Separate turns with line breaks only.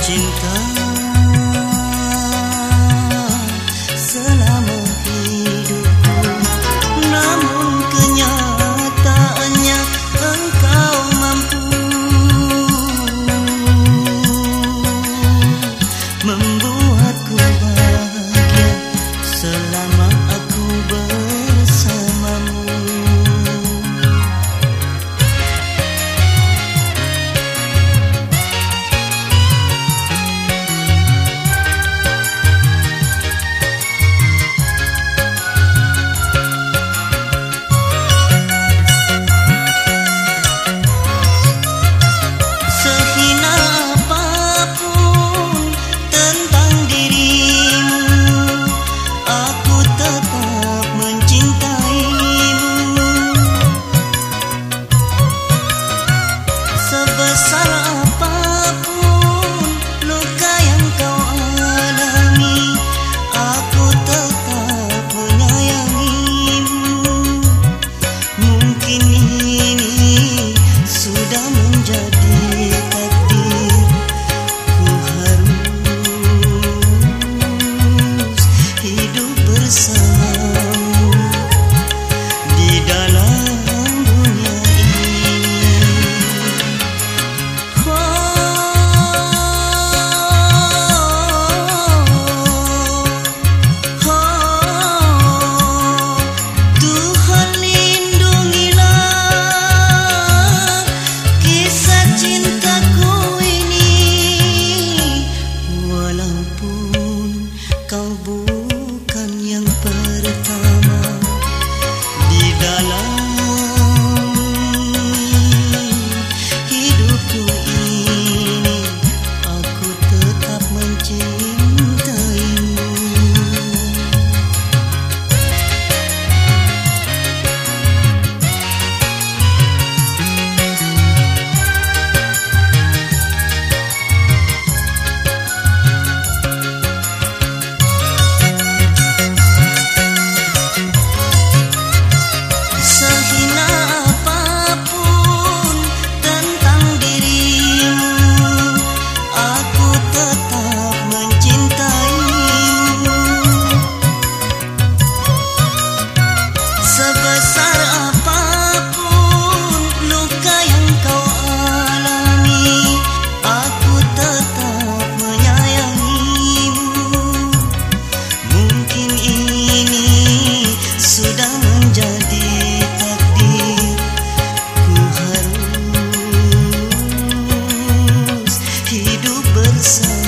cinta selama hidupku, namun kenyataannya engkau mampu membuatku bahagia selama aku bersamamu. Sebesar apapun luka yang kau alami, aku tetap menyayangimu. Mungkin ini sudah menjadi takdir, ku harus hidup bersamamu di dalam dunia ini. Kau bukan yang pertama di dalam hidupku ini, aku tetap mencintaimu. Sebesar apapun luka yang kau alami, aku tetap menyayangimu. Mungkin ini sudah menjadi takdir, ku harus hidup bersama.